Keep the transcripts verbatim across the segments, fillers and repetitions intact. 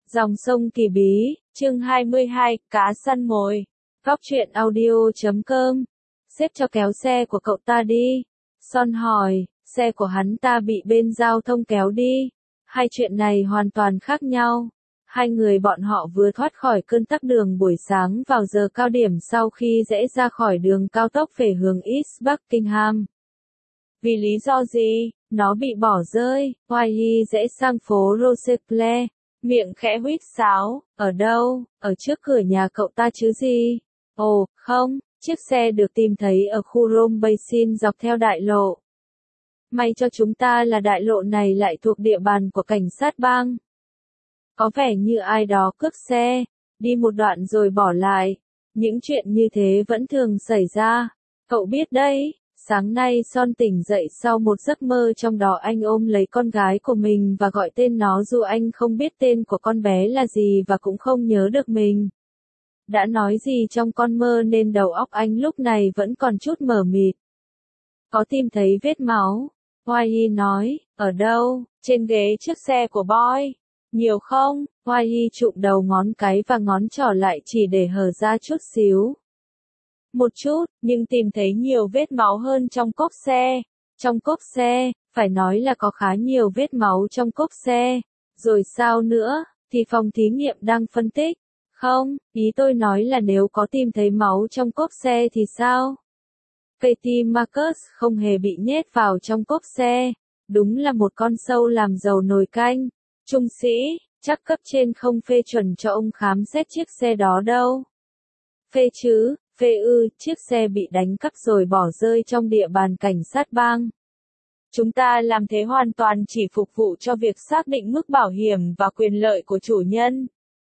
Dòng sông Kỳ Bí, chương hai mươi hai, cá săn mồi. Góc truyện audio chấm com. Xếp cho kéo xe của cậu ta đi. Son hỏi, xe của hắn ta bị bên giao thông kéo đi. Hai chuyện này hoàn toàn khác nhau. Hai người bọn họ vừa thoát khỏi cơn tắc đường buổi sáng vào giờ cao điểm sau khi rẽ ra khỏi đường cao tốc về hướng East Buckingham. Vì lý do gì, nó bị bỏ rơi, Wiley rẽ sang phố Rosecle, miệng khẽ huýt sáo, ở đâu, ở trước cửa nhà cậu ta chứ gì? Ồ, không, chiếc xe được tìm thấy ở khu Rome Basin dọc theo đại lộ. May cho chúng ta là đại lộ này lại thuộc địa bàn của cảnh sát bang. Có vẻ như ai đó cướp xe, đi một đoạn rồi bỏ lại. Những chuyện như thế vẫn thường xảy ra. Cậu biết đấy, sáng nay Son tỉnh dậy sau một giấc mơ trong đó anh ôm lấy con gái của mình và gọi tên nó dù anh không biết tên của con bé là gì và cũng không nhớ được mình đã nói gì trong con mơ nên đầu óc anh lúc này vẫn còn chút mờ mịt. Có tìm thấy vết máu? Wiley nói, ở đâu? Trên ghế chiếc xe của Boy. Nhiều không? Wiley chụm đầu ngón cái và ngón trỏ lại chỉ để hở ra chút xíu. Một chút, nhưng tìm thấy nhiều vết máu hơn trong cốp xe. Trong cốp xe, phải nói là có khá nhiều vết máu trong cốp xe. Rồi sao nữa, thì phòng thí nghiệm đang phân tích. Không, ý tôi nói là nếu có tìm thấy máu trong cốp xe thì sao? Katie Marcus không hề bị nhét vào trong cốp xe. Đúng là một con sâu làm dầu nồi canh. Trung sĩ, chắc cấp trên không phê chuẩn cho ông khám xét chiếc xe đó đâu. Phê chứ, phê ư, chiếc xe bị đánh cắp rồi bỏ rơi trong địa bàn cảnh sát bang. Chúng ta làm thế hoàn toàn chỉ phục vụ cho việc xác định mức bảo hiểm và quyền lợi của chủ nhân.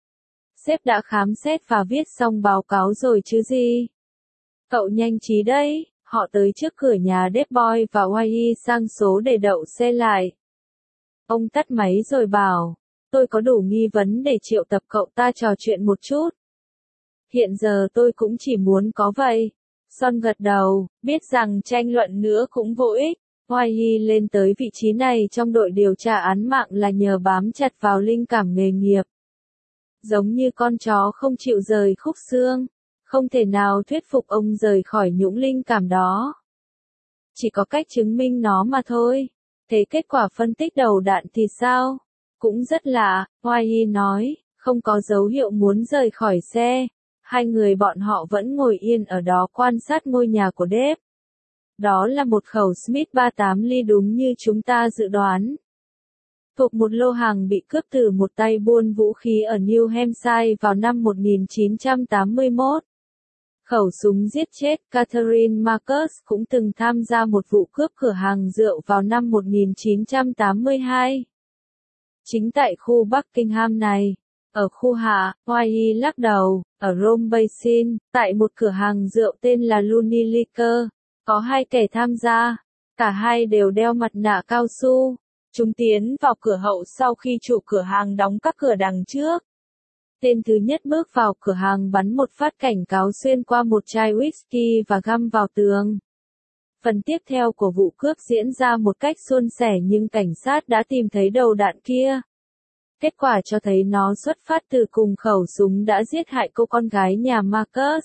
Sếp đã khám xét và viết xong báo cáo rồi chứ gì. Cậu nhanh trí đấy, họ tới trước cửa nhà Dave Boy và Wiley sang số để đậu xe lại. Ông tắt máy rồi bảo, tôi có đủ nghi vấn để triệu tập cậu ta trò chuyện một chút. Hiện giờ tôi cũng chỉ muốn có vậy. Son gật đầu, biết rằng tranh luận nữa cũng vô ích. Wiley lên tới vị trí này trong đội điều tra án mạng là nhờ bám chặt vào linh cảm nghề nghiệp. Giống như con chó không chịu rời khúc xương, không thể nào thuyết phục ông rời khỏi những linh cảm đó. Chỉ có cách chứng minh nó mà thôi. Thế kết quả phân tích đầu đạn thì sao? Cũng rất lạ, Wiley nói, không có dấu hiệu muốn rời khỏi xe. Hai người bọn họ vẫn ngồi yên ở đó quan sát ngôi nhà của Dave. Đó là một khẩu Smith ba mươi tám ly đúng như chúng ta dự đoán. Thuộc một lô hàng bị cướp từ một tay buôn vũ khí ở New Hampshire vào năm một nghìn chín trăm tám mươi mốt. Khẩu súng giết chết Catherine Marcus cũng từng tham gia một vụ cướp cửa hàng rượu vào năm một nghìn chín trăm tám mươi hai. Chính tại khu Buckingham này, ở khu hạ, Wiley lắc đầu, ở Rome Basin, tại một cửa hàng rượu tên là Looney Liquor, có hai kẻ tham gia, cả hai đều đeo mặt nạ cao su. Chúng tiến vào cửa hậu sau khi chủ cửa hàng đóng các cửa đằng trước. Tên thứ nhất bước vào cửa hàng bắn một phát cảnh cáo xuyên qua một chai whisky và găm vào tường. Phần tiếp theo của vụ cướp diễn ra một cách suôn sẻ nhưng cảnh sát đã tìm thấy đầu đạn kia. Kết quả cho thấy nó xuất phát từ cùng khẩu súng đã giết hại cô con gái nhà Marcus.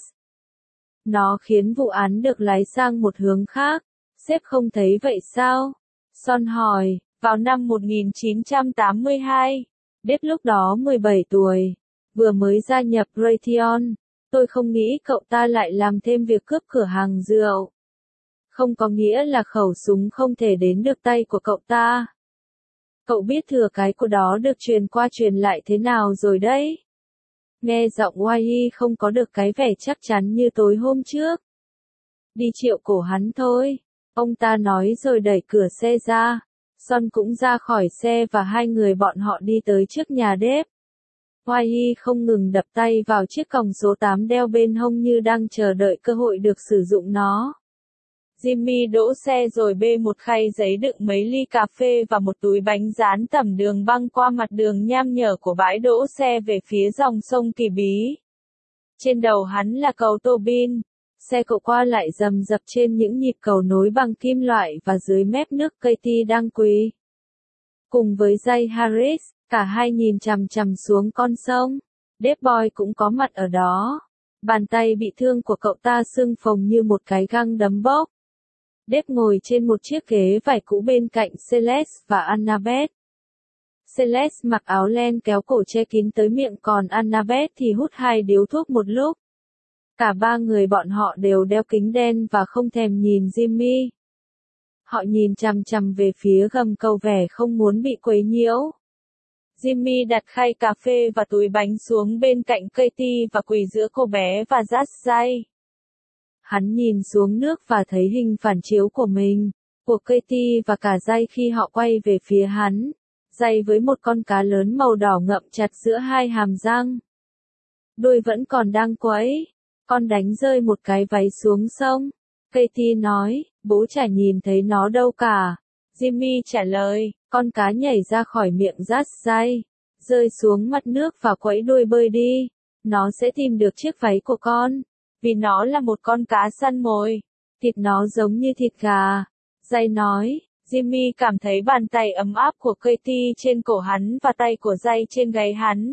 Nó khiến vụ án được lái sang một hướng khác. Sếp không thấy vậy sao? Son hỏi, vào năm một nghìn chín trăm tám mươi hai, Dave lúc đó mười bảy tuổi, vừa mới gia nhập Raytheon. Tôi không nghĩ cậu ta lại làm thêm việc cướp cửa hàng rượu. Không có nghĩa là khẩu súng không thể đến được tay của cậu ta. Cậu biết thừa cái của đó được truyền qua truyền lại thế nào rồi đấy. Nghe giọng Wiley không có được cái vẻ chắc chắn như tối hôm trước. Đi triệu cổ hắn thôi, ông ta nói rồi đẩy cửa xe ra. Son cũng ra khỏi xe và hai người bọn họ đi tới trước nhà Dave. Wiley không ngừng đập tay vào chiếc còng số tám đeo bên hông như đang chờ đợi cơ hội được sử dụng nó. Jimmy đỗ xe rồi bê một khay giấy đựng mấy ly cà phê và một túi bánh rán tẩm đường băng qua mặt đường nham nhở của bãi đỗ xe về phía dòng sông Kỳ Bí. Trên đầu hắn là cầu Tobin. Xe cậu qua lại rầm rập trên những nhịp cầu nối bằng kim loại và dưới mép nước Katie đang quỳ. Cùng với Jay Harris, Cả hai nhìn chằm chằm xuống con sông. Dave Boy cũng có mặt ở đó. Bàn tay bị thương của cậu ta sưng phồng như một cái găng đấm bốc. Dave ngồi trên một chiếc ghế vải cũ bên cạnh Celeste và Annabeth. Celeste mặc áo len kéo cổ che kín tới miệng, còn Annabeth thì hút hai điếu thuốc một lúc. Cả ba người bọn họ đều đeo kính đen và không thèm nhìn Jimmy. Họ nhìn chằm chằm về phía gầm cầu vẻ không muốn bị quấy nhiễu. Jimmy đặt khay cà phê và túi bánh xuống bên cạnh Katie và quỳ giữa cô bé và Jay. Hắn nhìn xuống nước và thấy hình phản chiếu của mình, của Katie và cả Jay khi họ quay về phía hắn. Jay với một con cá lớn màu đỏ ngậm chặt giữa hai hàm răng. Đuôi vẫn còn đang quẫy. Con đánh rơi một cái váy xuống sông. Katie nói, bố chả nhìn thấy nó đâu cả. Jimmy trả lời, con cá nhảy ra khỏi miệng Jay, rơi xuống mặt nước và quẫy đuôi bơi đi. Nó sẽ tìm được chiếc váy của con, vì nó là một con cá săn mồi. Thịt nó giống như thịt gà. Jay nói. Jimmy cảm thấy bàn tay ấm áp của Katie trên cổ hắn và tay của Jay trên gáy hắn.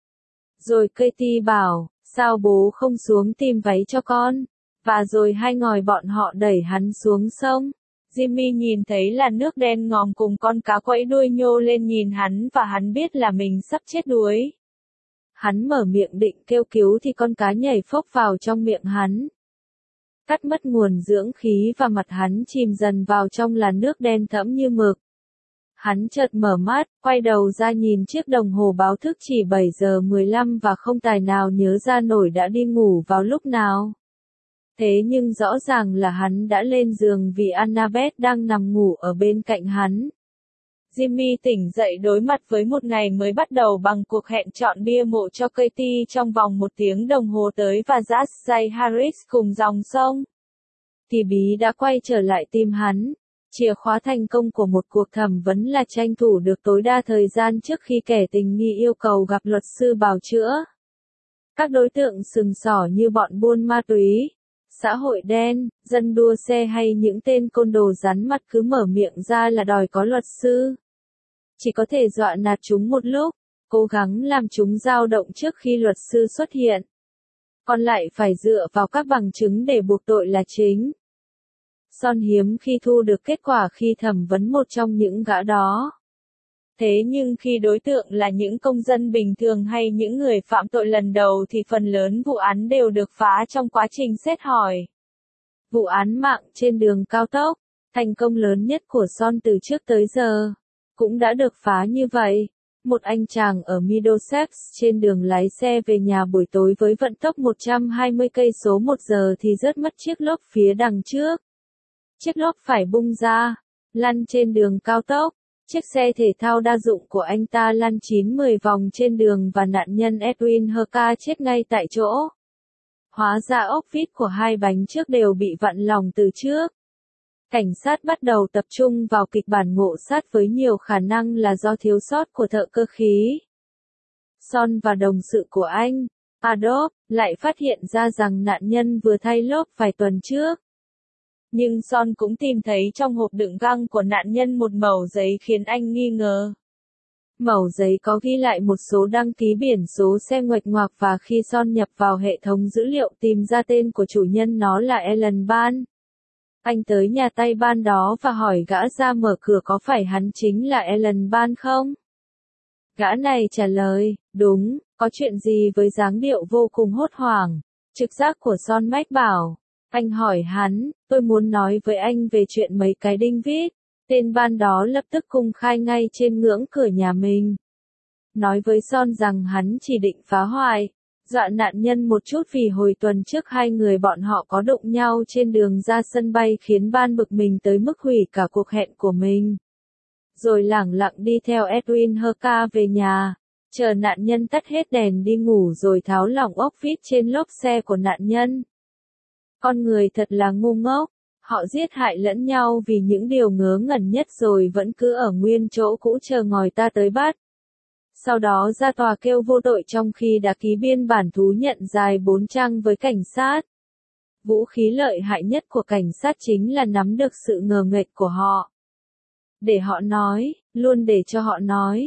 Rồi Katie bảo, sao bố không xuống tìm váy cho con? Và rồi hai ngòi bọn họ đẩy hắn xuống sông. Jimmy nhìn thấy là nước đen ngòm cùng con cá quẫy đuôi nhô lên nhìn hắn và hắn biết là mình sắp chết đuối. Hắn mở miệng định kêu cứu thì con cá nhảy phốc vào trong miệng hắn. Cắt mất nguồn dưỡng khí và mặt hắn chìm dần vào trong làn nước đen thẫm như mực. Hắn chợt mở mắt, quay đầu ra nhìn chiếc đồng hồ báo thức chỉ bảy giờ mười lăm và không tài nào nhớ ra nổi đã đi ngủ vào lúc nào. Thế nhưng rõ ràng là hắn đã lên giường vì Annabeth đang nằm ngủ ở bên cạnh hắn. Jimmy tỉnh dậy đối mặt với một ngày mới bắt đầu bằng cuộc hẹn chọn bia mộ cho Katie trong vòng một tiếng đồng hồ tới và Jay Harris cùng dòng sông. Thì bí đã quay trở lại tìm hắn. Chìa khóa thành công của một cuộc thẩm vấn là tranh thủ được tối đa thời gian trước khi kẻ tình nghi yêu cầu gặp luật sư bào chữa. Các đối tượng sừng sỏ như bọn buôn ma túy, xã hội đen, dân đua xe hay những tên côn đồ rắn mặt cứ mở miệng ra là đòi có luật sư. Chỉ có thể dọa nạt chúng một lúc, cố gắng làm chúng dao động trước khi luật sư xuất hiện. Còn lại phải dựa vào các bằng chứng để buộc tội là chính. Son hiếm khi thu được kết quả khi thẩm vấn một trong những gã đó. Thế nhưng khi đối tượng là những công dân bình thường hay những người phạm tội lần đầu thì phần lớn vụ án đều được phá trong quá trình xét hỏi. Vụ án mạng trên đường cao tốc, thành công lớn nhất của Son từ trước tới giờ, cũng đã được phá như vậy. Một anh chàng ở Middlesex trên đường lái xe về nhà buổi tối với vận tốc một trăm hai mươi cây số một giờ thì rớt mất chiếc lốp phía đằng trước. Chiếc lốp phải bung ra, lăn trên đường cao tốc. Chiếc xe thể thao đa dụng của anh ta lăn chín mười vòng trên đường và nạn nhân Edwin Hurka chết ngay tại chỗ. Hóa ra ốc vít của hai bánh trước đều bị vặn lỏng từ trước. Cảnh sát bắt đầu tập trung vào kịch bản ngộ sát với nhiều khả năng là do thiếu sót của thợ cơ khí. Son và đồng sự của anh, Adolf, lại phát hiện ra rằng nạn nhân vừa thay lốp vài tuần trước. Nhưng Son cũng tìm thấy trong hộp đựng găng của nạn nhân một mẩu giấy khiến anh nghi ngờ. Mẩu giấy có ghi lại một số đăng ký biển số xe nguệch ngoạc và khi Son nhập vào hệ thống dữ liệu tìm ra tên của chủ nhân nó là Alan Ban. Anh tới nhà tay Ban đó và hỏi gã ra mở cửa có phải hắn chính là Alan Ban không? Gã này trả lời, đúng, có chuyện gì với dáng điệu vô cùng hốt hoảng. Trực giác của Son mách bảo. Anh hỏi hắn, tôi muốn nói với anh về chuyện mấy cái đinh vít. Tên Ban đó lập tức cung khai ngay trên ngưỡng cửa nhà mình. Nói với Son rằng hắn chỉ định phá hoại, dọa nạn nhân một chút vì hồi tuần trước hai người bọn họ có đụng nhau trên đường ra sân bay khiến Ban bực mình tới mức hủy cả cuộc hẹn của mình. Rồi lẳng lặng đi theo Edwin Hurka về nhà, chờ nạn nhân tắt hết đèn đi ngủ rồi tháo lỏng ốc vít trên lốp xe của nạn nhân. Con người thật là ngu ngốc, họ giết hại lẫn nhau vì những điều ngớ ngẩn nhất rồi vẫn cứ ở nguyên chỗ cũ chờ ngòi ta tới bắt. Sau đó ra tòa kêu vô tội trong khi đã ký biên bản thú nhận dài bốn trang với cảnh sát. Vũ khí lợi hại nhất của cảnh sát chính là nắm được sự ngờ nghệch của họ. Để họ nói, luôn để cho họ nói.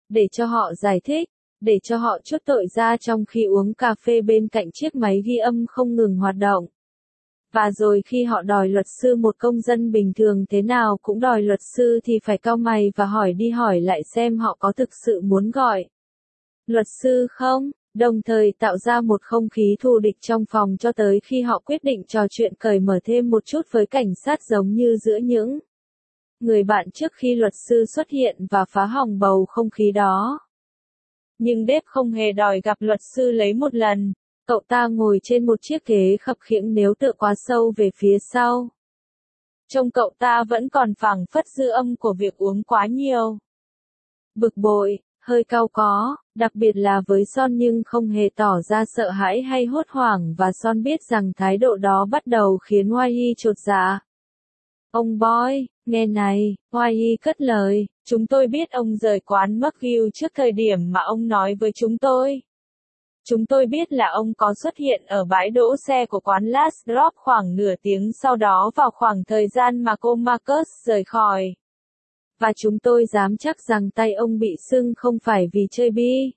để cho họ giải thích, để cho họ chuốt tội ra trong khi uống cà phê bên cạnh chiếc máy ghi âm không ngừng hoạt động. Và rồi khi họ đòi luật sư, một công dân bình thường thế nào cũng đòi luật sư, thì phải cau mày và hỏi đi hỏi lại xem họ có thực sự muốn gọi luật sư không, đồng thời tạo ra một không khí thù địch trong phòng cho tới khi họ quyết định trò chuyện cởi mở thêm một chút với cảnh sát, giống như giữa những người bạn trước khi luật sư xuất hiện và phá hỏng bầu không khí đó. Nhưng Dave không hề đòi gặp luật sư lấy một lần. Cậu ta ngồi trên một chiếc ghế khập khiễng nếu tựa quá sâu về phía sau. Trông cậu ta vẫn còn phảng phất dư âm của việc uống quá nhiều. Bực bội, hơi cau có, đặc biệt là với Son, nhưng không hề tỏ ra sợ hãi hay hốt hoảng, và Son biết rằng thái độ đó bắt đầu khiến Wai chột dạ. Ông Boy, nghe này, Wai cất lời, chúng tôi biết ông rời quán McGill trước thời điểm mà ông nói với chúng tôi. Chúng tôi biết là ông có xuất hiện ở bãi đỗ xe của quán Last Drop khoảng nửa tiếng sau đó vào khoảng thời gian mà cô Marcus rời khỏi. Và chúng tôi dám chắc rằng tay ông bị sưng không phải vì chơi bi.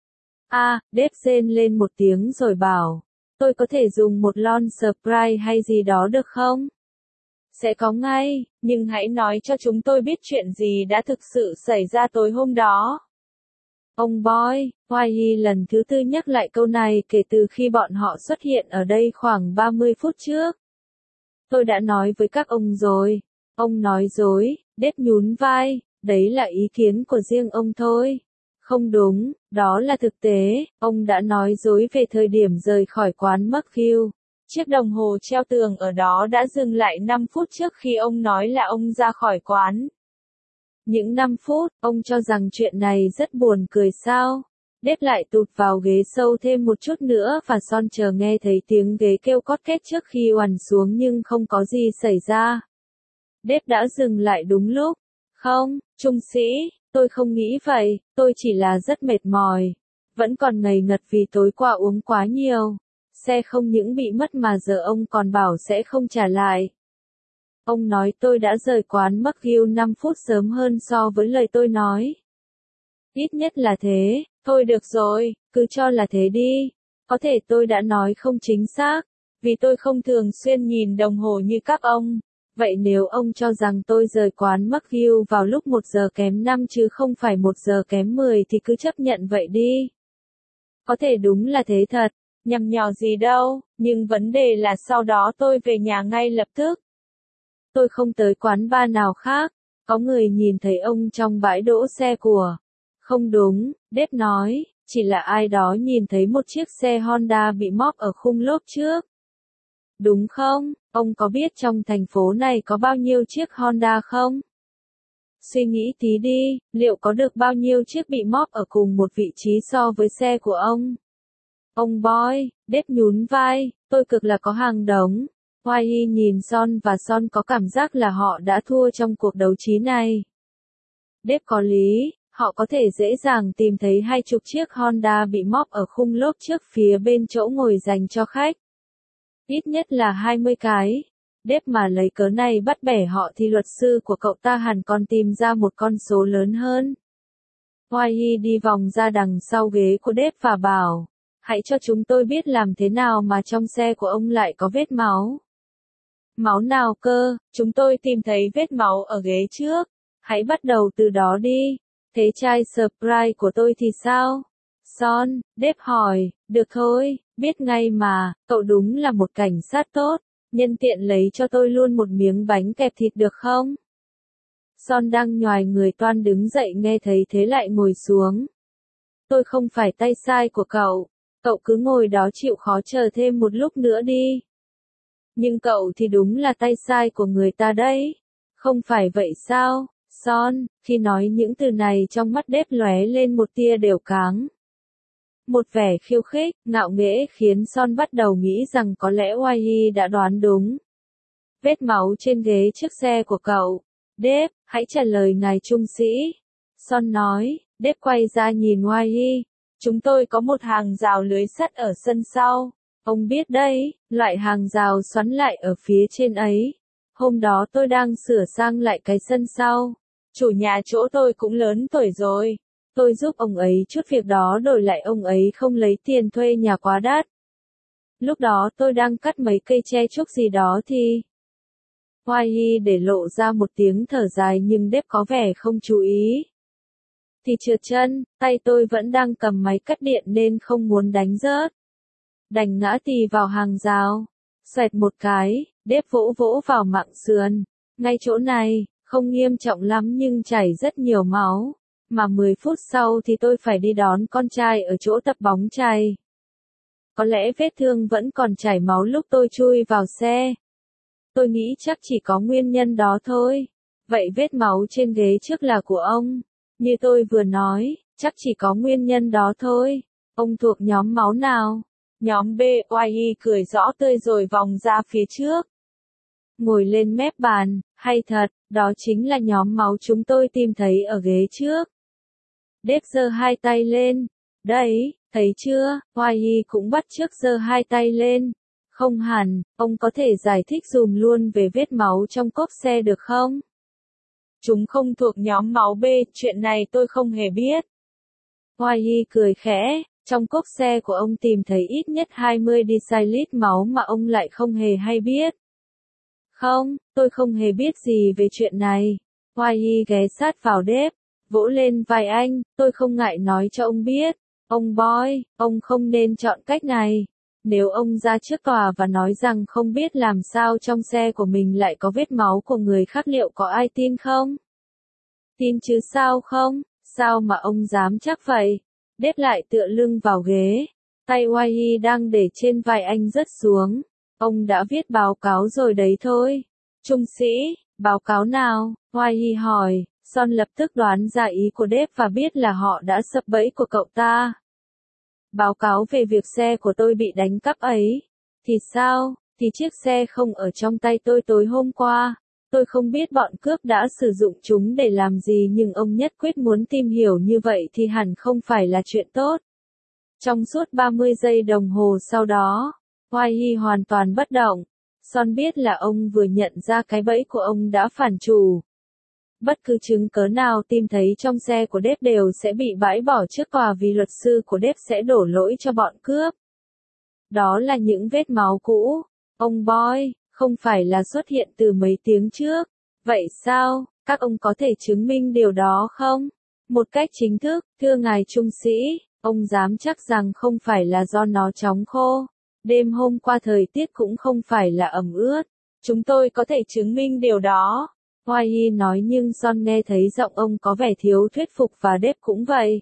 À, Dave rên lên một tiếng rồi bảo, tôi có thể dùng một lon Sprite hay gì đó được không? Sẽ có ngay, nhưng hãy nói cho chúng tôi biết chuyện gì đã thực sự xảy ra tối hôm đó. Ông Boy, Wai lần thứ tư nhắc lại câu này kể từ khi bọn họ xuất hiện ở đây khoảng ba mươi phút trước. Tôi đã nói với các ông rồi. Ông nói dối, Dave nhún vai, đấy là ý kiến của riêng ông thôi. Không đúng, đó là thực tế, ông đã nói dối về thời điểm rời khỏi quán McGill. Chiếc đồng hồ treo tường ở đó đã dừng lại năm phút trước khi ông nói là ông ra khỏi quán. Những năm phút, ông cho rằng chuyện này rất buồn cười sao? Dave lại tụt vào ghế sâu thêm một chút nữa và Son chờ nghe thấy tiếng ghế kêu cót két trước khi oằn xuống, nhưng không có gì xảy ra. Dave đã dừng lại đúng lúc. Không, trung sĩ, tôi không nghĩ vậy, tôi chỉ là rất mệt mỏi. Vẫn còn ngây ngật vì tối qua uống quá nhiều. Xe không những bị mất mà giờ ông còn bảo sẽ không trả lại. Ông nói tôi đã rời quán McGill năm phút sớm hơn so với lời tôi nói. Ít nhất là thế, thôi được rồi, cứ cho là thế đi. Có thể tôi đã nói không chính xác, vì tôi không thường xuyên nhìn đồng hồ như các ông. Vậy nếu ông cho rằng tôi rời quán McGill vào lúc một giờ kém năm chứ không phải một giờ kém mười thì cứ chấp nhận vậy đi. Có thể đúng là thế thật, nhằm nhò gì đâu, nhưng vấn đề là sau đó tôi về nhà ngay lập tức. Tôi không tới quán bar nào khác, có người nhìn thấy ông trong bãi đỗ xe của. Không đúng, Dave nói, chỉ là ai đó nhìn thấy một chiếc xe Honda bị móp ở khung lốp trước. Đúng không? Ông có biết trong thành phố này có bao nhiêu chiếc Honda không? Suy nghĩ tí đi, liệu có được bao nhiêu chiếc bị móp ở cùng một vị trí so với xe của ông? Ông Boy, Dave nhún vai, tôi cực là có hàng đống. Wai nhìn Son và Son có cảm giác là họ đã thua trong cuộc đấu trí này. Dave có lý, họ có thể dễ dàng tìm thấy hai chục chiếc Honda bị móp ở khung lốp trước phía bên chỗ ngồi dành cho khách. Ít nhất là hai mươi cái. Dave mà lấy cớ này bắt bẻ họ thì luật sư của cậu ta hẳn còn tìm ra một con số lớn hơn. Wai đi vòng ra đằng sau ghế của Dave và bảo, hãy cho chúng tôi biết làm thế nào mà trong xe của ông lại có vết máu. Máu nào cơ, chúng tôi tìm thấy vết máu ở ghế trước. Hãy bắt đầu từ đó đi. Thế chai Sprite của tôi thì sao? Son, Dave hỏi, được thôi, biết ngay mà, cậu đúng là một cảnh sát tốt. Nhân tiện lấy cho tôi luôn một miếng bánh kẹp thịt được không? Son đang nhoài người toan đứng dậy nghe thấy thế lại ngồi xuống. Tôi không phải tay sai của cậu. Cậu cứ ngồi đó chịu khó chờ thêm một lúc nữa đi. Nhưng cậu thì đúng là tay sai của người ta đấy. Không phải vậy sao, Son? Khi nói những từ này trong mắt Dave lóe lên một tia đều cáng. Một vẻ khiêu khích, ngạo nghễ khiến Son bắt đầu nghĩ rằng có lẽ Wai đã đoán đúng. Vết máu trên ghế chiếc xe của cậu. Dave, hãy trả lời ngài trung sĩ. Son nói, Dave quay ra nhìn Wai. Chúng tôi có một hàng rào lưới sắt ở sân sau. Ông biết đấy, loại hàng rào xoắn lại ở phía trên ấy. Hôm đó tôi đang sửa sang lại cái sân sau. Chủ nhà chỗ tôi cũng lớn tuổi rồi. Tôi giúp ông ấy chút việc đó đổi lại ông ấy không lấy tiền thuê nhà quá đắt. Lúc đó tôi đang cắt mấy cây tre trúc gì đó thì... Hoài để lộ ra một tiếng thở dài nhưng Đếp có vẻ không chú ý. Thì trượt chân, tay tôi vẫn đang cầm máy cắt điện nên không muốn đánh rớt. Đành ngã tì vào hàng rào. Xoẹt một cái, Đếp vỗ vỗ vào mặng sườn. Ngay chỗ này, không nghiêm trọng lắm nhưng chảy rất nhiều máu. Mà mười phút sau thì tôi phải đi đón con trai ở chỗ tập bóng chày. Có lẽ vết thương vẫn còn chảy máu lúc tôi chui vào xe. Tôi nghĩ chắc chỉ có nguyên nhân đó thôi. Vậy vết máu trên ghế trước là của ông. Như tôi vừa nói, chắc chỉ có nguyên nhân đó thôi. Ông thuộc nhóm máu nào? Nhóm B. Oai cười rõ tươi rồi vòng ra phía trước. Ngồi lên mép bàn, hay thật, đó chính là nhóm máu chúng tôi tìm thấy ở ghế trước. Đếp giơ hai tay lên. Đấy, thấy chưa, Oai cũng bắt chước giơ hai tay lên. Không hẳn, ông có thể giải thích dùm luôn về vết máu trong cốp xe được không? Chúng không thuộc nhóm máu B, chuyện này tôi không hề biết. Oai cười khẽ, trong cốp xe của ông tìm thấy ít nhất hai mươi deciliter máu mà ông lại không hề hay biết. Không, tôi không hề biết gì về chuyện này. Oai ghé sát vào Đếp, vỗ lên vai anh, tôi không ngại nói cho ông biết. Ông Boy, ông không nên chọn cách này. Nếu ông ra trước tòa và nói rằng không biết làm sao trong xe của mình lại có vết máu của người khác liệu có ai tin không? Tin chứ sao không? Sao mà ông dám chắc vậy? Đếp lại tựa lưng vào ghế. Tay Oai đang để trên vai anh rớt xuống. Ông đã viết báo cáo rồi đấy thôi. Trung sĩ, báo cáo nào? Oai hỏi. Son lập tức đoán ra ý của Đếp và biết là họ đã sập bẫy của cậu ta. Báo cáo về việc xe của tôi bị đánh cắp ấy. Thì sao? Thì chiếc xe không ở trong tay tôi tối hôm qua. Tôi không biết bọn cướp đã sử dụng chúng để làm gì nhưng ông nhất quyết muốn tìm hiểu như vậy thì hẳn không phải là chuyện tốt. Trong suốt ba mươi giây đồng hồ sau đó, Oai hoàn toàn bất động. Son biết là ông vừa nhận ra cái bẫy của ông đã phản chủ. Bất cứ chứng cớ nào tìm thấy trong xe của Đếp đều sẽ bị bãi bỏ trước tòa vì luật sư của Đếp sẽ đổ lỗi cho bọn cướp. Đó là những vết máu cũ. Ông Boy, không phải là xuất hiện từ mấy tiếng trước. Vậy sao, các ông có thể chứng minh điều đó không? Một cách chính thức, thưa ngài trung sĩ, ông dám chắc rằng không phải là do nó chóng khô. Đêm hôm qua thời tiết cũng không phải là ẩm ướt. Chúng tôi có thể chứng minh điều đó. Oai nói nhưng Son nghe thấy giọng ông có vẻ thiếu thuyết phục và Đếp cũng vậy.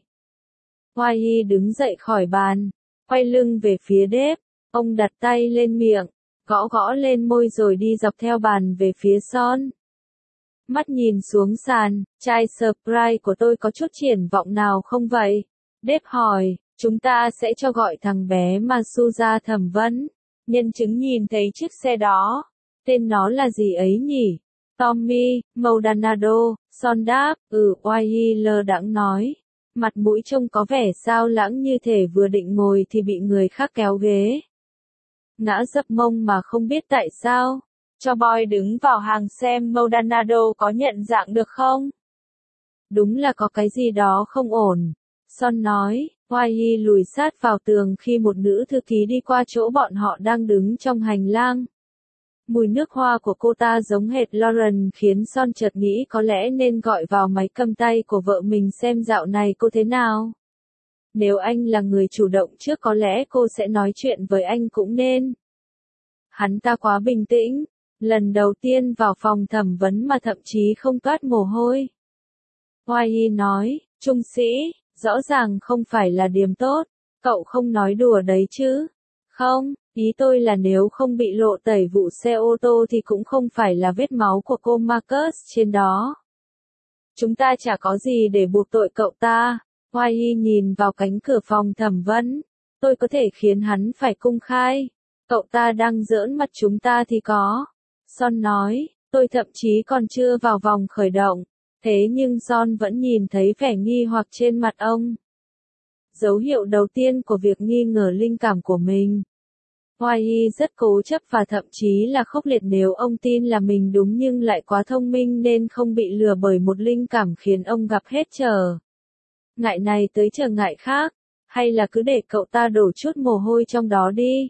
Oai đứng dậy khỏi bàn, quay lưng về phía Đếp, ông đặt tay lên miệng, gõ gõ lên môi rồi đi dọc theo bàn về phía Son. Mắt nhìn xuống sàn, chai Sprite của tôi có chút triển vọng nào không vậy? Đếp hỏi, chúng ta sẽ cho gọi thằng bé Masu ra thẩm vấn. Nhân chứng nhìn thấy chiếc xe đó. Tên nó là gì ấy nhỉ? Tommy, Maldonado, Son đáp, ừ, Oai lơ đãng nói. Mặt mũi trông có vẻ sao lãng như thể vừa định ngồi thì bị người khác kéo ghế. Ngã dập mông mà không biết tại sao. Cho Boy đứng vào hàng xem Maldonado có nhận dạng được không? Đúng là có cái gì đó không ổn. Son nói, Oai lùi sát vào tường khi một nữ thư ký đi qua chỗ bọn họ đang đứng trong hành lang. Mùi nước hoa của cô ta giống hệt Lauren khiến Son chợt nghĩ có lẽ nên gọi vào máy cầm tay của vợ mình xem dạo này cô thế nào. Nếu anh là người chủ động trước có lẽ cô sẽ nói chuyện với anh cũng nên. Hắn ta quá bình tĩnh, lần đầu tiên vào phòng thẩm vấn mà thậm chí không toát mồ hôi. Oai nói, trung sĩ, rõ ràng không phải là điểm tốt, cậu không nói đùa đấy chứ. Không, ý tôi là nếu không bị lộ tẩy vụ xe ô tô thì cũng không phải là vết máu của cô Marcus trên đó. Chúng ta chả có gì để buộc tội cậu ta. Oai nhìn vào cánh cửa phòng thẩm vấn. Tôi có thể khiến hắn phải công khai. Cậu ta đang giỡn mặt chúng ta thì có. Son nói, tôi thậm chí còn chưa vào vòng khởi động. Thế nhưng Son vẫn nhìn thấy vẻ nghi hoặc trên mặt ông. Dấu hiệu đầu tiên của việc nghi ngờ linh cảm của mình. Oai rất cố chấp và thậm chí là khốc liệt nếu ông tin là mình đúng nhưng lại quá thông minh nên không bị lừa bởi một linh cảm khiến ông gặp hết trở. ngại này tới chờ ngại khác, hay là cứ để cậu ta đổ chút mồ hôi trong đó đi.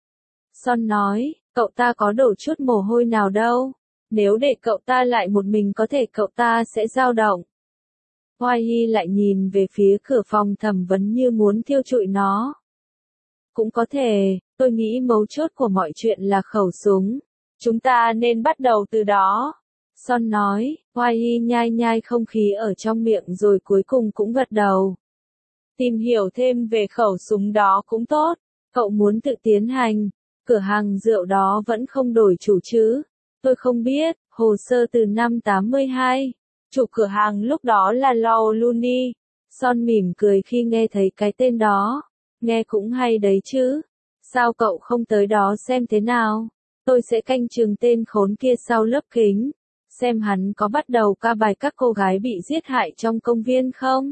Son nói, cậu ta có đổ chút mồ hôi nào đâu, nếu để cậu ta lại một mình có thể cậu ta sẽ dao động. Hoài Hy lại nhìn về phía cửa phòng thẩm vấn như muốn thiêu trụi nó. Cũng có thể, tôi nghĩ mấu chốt của mọi chuyện là khẩu súng. Chúng ta nên bắt đầu từ đó. Son nói, Hoài Hy nhai nhai không khí ở trong miệng rồi cuối cùng cũng gật đầu. Tìm hiểu thêm về khẩu súng đó cũng tốt. Cậu muốn tự tiến hành. Cửa hàng rượu đó vẫn không đổi chủ chứ? Tôi không biết, hồ sơ từ năm tám mươi hai. Chủ cửa hàng lúc đó là Law Looney. Son mỉm cười khi nghe thấy cái tên đó. Nghe cũng hay đấy chứ. Sao cậu không tới đó xem thế nào? Tôi sẽ canh chừng tên khốn kia sau lớp kính. Xem hắn có bắt đầu ca bài các cô gái bị giết hại trong công viên không?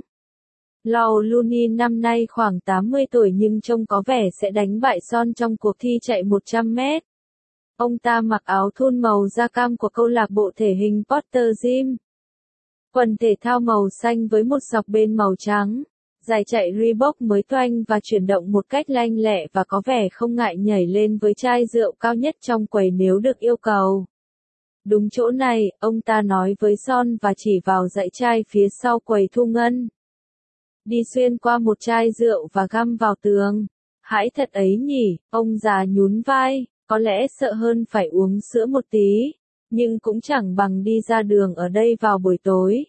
Law Looney năm nay khoảng tám mươi tuổi nhưng trông có vẻ sẽ đánh bại Son trong cuộc thi chạy một trăm mét. Ông ta mặc áo thun màu da cam của câu lạc bộ thể hình Potter Gym. Quần thể thao màu xanh với một sọc bên màu trắng. Giày chạy Reebok mới toanh và chuyển động một cách lanh lẹ và có vẻ không ngại nhảy lên với chai rượu cao nhất trong quầy nếu được yêu cầu. Đúng chỗ này, ông ta nói với Son và chỉ vào dãy chai phía sau quầy thu ngân. Đi xuyên qua một chai rượu và găm vào tường. Hãi thật ấy nhỉ, ông già nhún vai, có lẽ sợ hơn phải uống sữa một tí, nhưng cũng chẳng bằng đi ra đường ở đây vào buổi tối.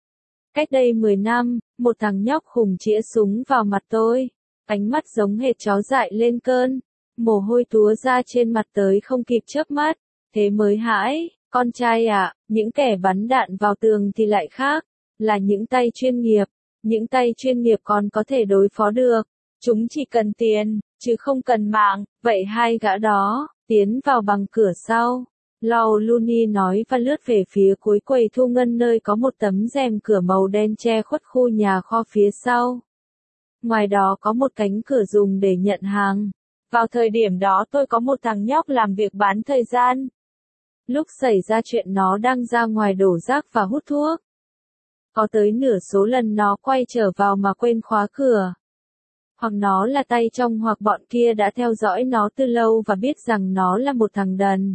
Cách đây mười năm, một thằng nhóc khùng chĩa súng vào mặt tôi, ánh mắt giống hệt chó dại lên cơn, mồ hôi túa ra trên mặt tới không kịp chớp mắt, thế mới hãi, con trai ạ, những kẻ bắn đạn vào tường thì lại khác, là những tay chuyên nghiệp, những tay chuyên nghiệp còn có thể đối phó được, chúng chỉ cần tiền, chứ không cần mạng, vậy hai gã đó, tiến vào bằng cửa sau. Law Looney nói và lướt về phía cuối quầy thu ngân nơi có một tấm rèm cửa màu đen che khuất khu nhà kho phía sau. Ngoài đó có một cánh cửa dùng để nhận hàng. Vào thời điểm đó tôi có một thằng nhóc làm việc bán thời gian. Lúc xảy ra chuyện nó đang ra ngoài đổ rác và hút thuốc. Có tới nửa số lần nó quay trở vào mà quên khóa cửa. Hoặc nó là tay trong hoặc bọn kia đã theo dõi nó từ lâu và biết rằng nó là một thằng đần.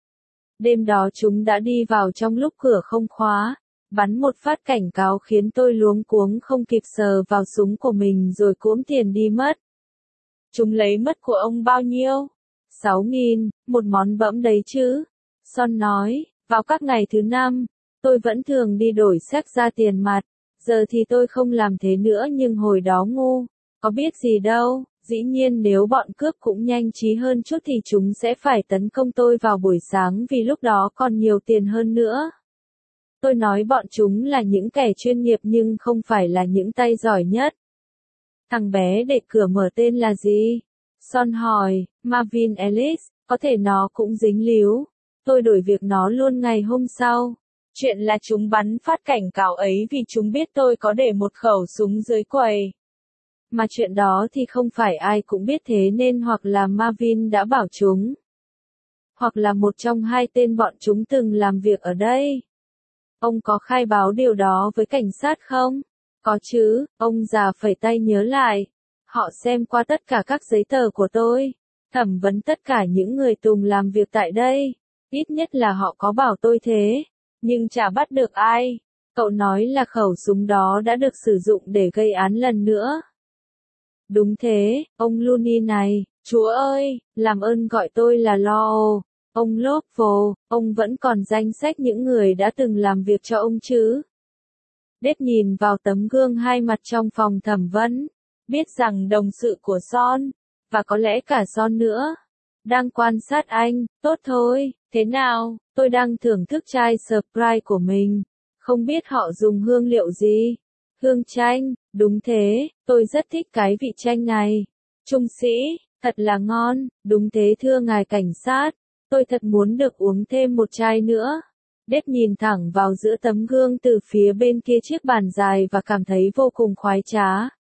Đêm đó chúng đã đi vào trong lúc cửa không khóa, bắn một phát cảnh cáo khiến tôi luống cuống không kịp sờ vào súng của mình rồi cuỗm tiền đi mất. Chúng lấy mất của ông bao nhiêu? Sáu nghìn, một món bẫm đấy chứ. Son nói, vào các ngày thứ năm, tôi vẫn thường đi đổi xác ra tiền mặt, giờ thì tôi không làm thế nữa nhưng hồi đó ngu, có biết gì đâu. Dĩ nhiên nếu bọn cướp cũng nhanh trí hơn chút thì chúng sẽ phải tấn công tôi vào buổi sáng vì lúc đó còn nhiều tiền hơn nữa. Tôi nói bọn chúng là những kẻ chuyên nghiệp nhưng không phải là những tay giỏi nhất. Thằng bé để cửa mở tên là gì? Son hỏi, Marvin Ellis, có thể nó cũng dính líu. Tôi đổi việc nó luôn ngày hôm sau. Chuyện là chúng bắn phát cảnh cáo ấy vì chúng biết tôi có để một khẩu súng dưới quầy. Mà chuyện đó thì không phải ai cũng biết thế nên hoặc là Marvin đã bảo chúng. Hoặc là một trong hai tên bọn chúng từng làm việc ở đây. Ông có khai báo điều đó với cảnh sát không? Có chứ, ông già phẩy tay nhớ lại. Họ xem qua tất cả các giấy tờ của tôi. Thẩm vấn tất cả những người từng làm việc tại đây. Ít nhất là họ có bảo tôi thế. Nhưng chả bắt được ai. Cậu nói là khẩu súng đó đã được sử dụng để gây án lần nữa. Đúng thế, ông Looney này, chúa ơi, làm ơn gọi tôi là Law. Ông Lovell, ông vẫn còn danh sách những người đã từng làm việc cho ông chứ? Đếp nhìn vào tấm gương hai mặt trong phòng thẩm vấn, biết rằng đồng sự của Son, và có lẽ cả Son nữa, đang quan sát anh. Tốt thôi, thế nào, tôi đang thưởng thức chai Sprite của mình, không biết họ dùng hương liệu gì? Hương chanh, đúng thế, tôi rất thích cái vị chanh này. Trung sĩ, thật là ngon, đúng thế thưa ngài cảnh sát, tôi thật muốn được uống thêm một chai nữa. Đếp nhìn thẳng vào giữa tấm gương từ phía bên kia chiếc bàn dài và cảm thấy vô cùng khoái trá.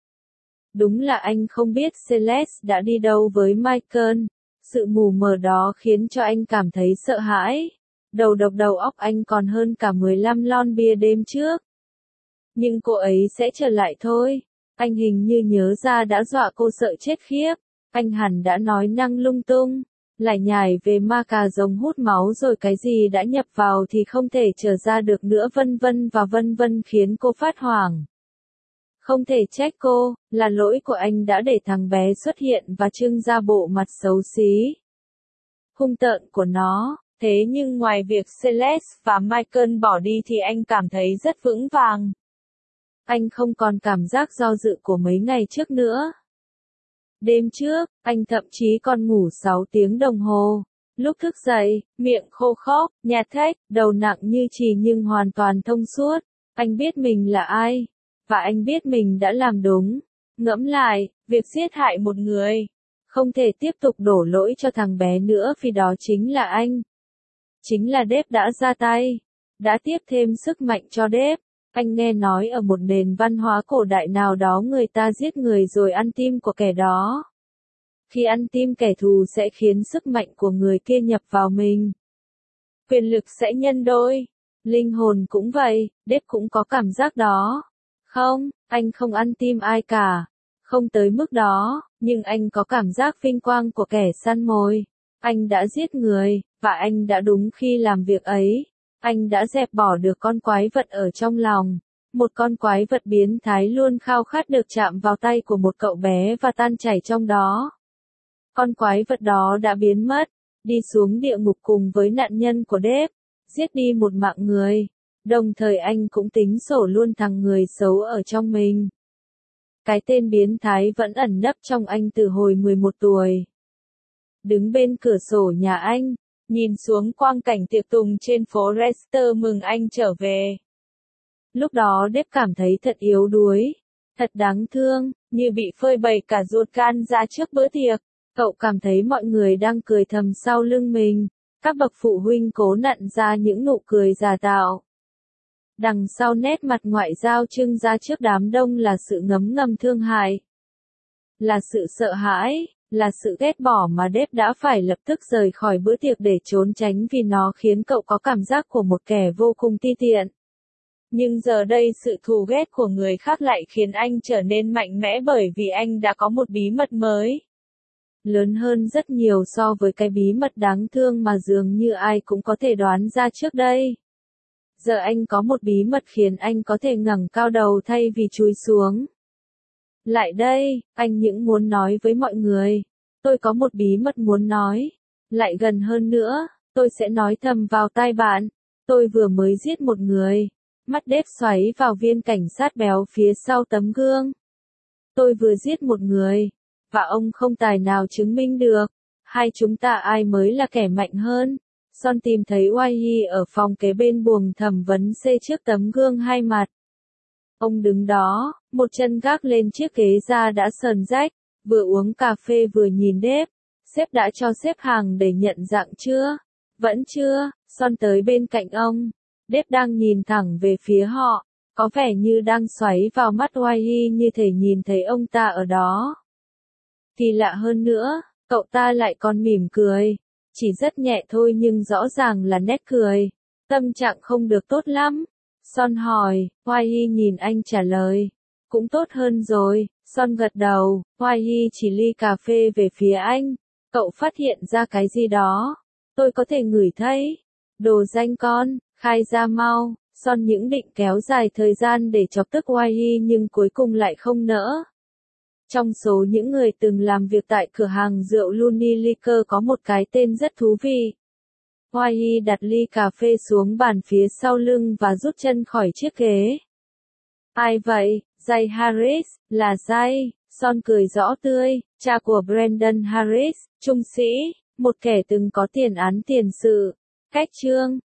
Đúng là anh không biết Celeste đã đi đâu với Michael, sự mù mờ đó khiến cho anh cảm thấy sợ hãi. Đầu độc đầu óc anh còn hơn cả mười lăm lon bia đêm trước. Nhưng cô ấy sẽ trở lại thôi. Anh hình như nhớ ra đã dọa cô sợ chết khiếp. Anh hẳn đã nói năng lung tung, lại nhải về ma cà rồng hút máu rồi cái gì đã nhập vào thì không thể trở ra được nữa vân vân và vân vân khiến cô phát hoảng. Không thể trách cô, là lỗi của anh đã để thằng bé xuất hiện và trưng ra bộ mặt xấu xí, hung tợn của nó. Thế nhưng ngoài việc Celeste và Michael bỏ đi thì anh cảm thấy rất vững vàng. Anh không còn cảm giác do dự của mấy ngày trước nữa. Đêm trước, anh thậm chí còn ngủ sáu tiếng đồng hồ. Lúc thức dậy, miệng khô khốc, nhạt thách, đầu nặng như chì nhưng hoàn toàn thông suốt. Anh biết mình là ai, và anh biết mình đã làm đúng. Ngẫm lại, việc giết hại một người, không thể tiếp tục đổ lỗi cho thằng bé nữa vì đó chính là anh. Chính là Dave đã ra tay, đã tiếp thêm sức mạnh cho Dave. Anh nghe nói ở một nền văn hóa cổ đại nào đó người ta giết người rồi ăn tim của kẻ đó. Khi ăn tim kẻ thù sẽ khiến sức mạnh của người kia nhập vào mình. Quyền lực sẽ nhân đôi. Linh hồn cũng vậy, Dave cũng có cảm giác đó. Không, anh không ăn tim ai cả. Không tới mức đó, nhưng anh có cảm giác vinh quang của kẻ săn mồi. Anh đã giết người, và anh đã đúng khi làm việc ấy. Anh đã dẹp bỏ được con quái vật ở trong lòng. Một con quái vật biến thái luôn khao khát được chạm vào tay của một cậu bé và tan chảy trong đó. Con quái vật đó đã biến mất, đi xuống địa ngục cùng với nạn nhân của Dave, giết đi một mạng người. Đồng thời anh cũng tính sổ luôn thằng người xấu ở trong mình. Cái tên biến thái vẫn ẩn nấp trong anh từ hồi mười một tuổi. Đứng bên cửa sổ nhà anh, nhìn xuống quang cảnh tiệc tùng trên phố Leicester mừng anh trở về. Lúc đó Dave cảm thấy thật yếu đuối, thật đáng thương, như bị phơi bày cả ruột gan ra trước bữa tiệc. Cậu cảm thấy mọi người đang cười thầm sau lưng mình, các bậc phụ huynh cố nặn ra những nụ cười giả tạo. Đằng sau nét mặt ngoại giao trưng ra trước đám đông là sự ngấm ngầm thương hại, là sự sợ hãi, là sự ghét bỏ mà Dave đã phải lập tức rời khỏi bữa tiệc để trốn tránh vì nó khiến cậu có cảm giác của một kẻ vô cùng ti tiện. Nhưng giờ đây sự thù ghét của người khác lại khiến anh trở nên mạnh mẽ bởi vì anh đã có một bí mật mới. Lớn hơn rất nhiều so với cái bí mật đáng thương mà dường như ai cũng có thể đoán ra trước đây. Giờ anh có một bí mật khiến anh có thể ngẩng cao đầu thay vì chúi xuống. Lại đây, anh những muốn nói với mọi người. Tôi có một bí mật muốn nói. Lại gần hơn nữa, tôi sẽ nói thầm vào tai bạn. Tôi vừa mới giết một người. Mắt Dave xoáy vào viên cảnh sát béo phía sau tấm gương. Tôi vừa giết một người. Và ông không tài nào chứng minh được. Hai chúng ta ai mới là kẻ mạnh hơn. Son tìm thấy Wai ở phòng kế bên buồng thẩm vấn C trước tấm gương hai mặt. Ông đứng đó, một chân gác lên chiếc ghế da đã sờn rách, vừa uống cà phê vừa nhìn Dave. Sếp đã cho xếp hàng để nhận dạng chưa? Vẫn chưa. Son tới bên cạnh ông. Dave đang nhìn thẳng về phía họ, có vẻ như đang xoáy vào mắt Wai như thể nhìn thấy ông ta ở đó. Kỳ lạ hơn nữa, cậu ta lại còn mỉm cười. Chỉ rất nhẹ thôi nhưng rõ ràng là nét cười. Tâm trạng không được tốt lắm. Son hỏi, Wai nhìn anh trả lời. Cũng tốt hơn rồi. Son gật đầu, Wai chỉ ly cà phê về phía anh. Cậu phát hiện ra cái gì đó. Tôi có thể ngửi thấy. Đồ danh con, khai ra mau. Son những định kéo dài thời gian để chọc tức Wai nhưng cuối cùng lại không nỡ. Trong số những người từng làm việc tại cửa hàng rượu Looney Liquor có một cái tên rất thú vị. Wai đặt ly cà phê xuống bàn phía sau lưng và rút chân khỏi chiếc ghế. Ai vậy? Jay Harris, là Jay. Son cười rõ tươi, cha của Brandon Harris, trung sĩ, một kẻ từng có tiền án tiền sự. Cách trương,